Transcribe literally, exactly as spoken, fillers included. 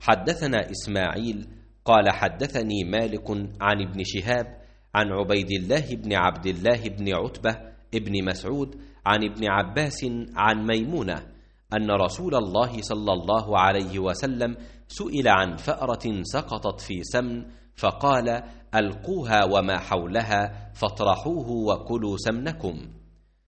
حدثنا إسماعيل قال حدثني مالك عن ابن شهاب عن عبيد الله بن عبد الله بن عتبة ابن مسعود عن ابن عباس عن ميمونة أن رسول الله صلى الله عليه وسلم سئل عن فأرة سقطت في سمن فقال: ألقوها وما حولها فاطرحوه وكلوا سمنكم.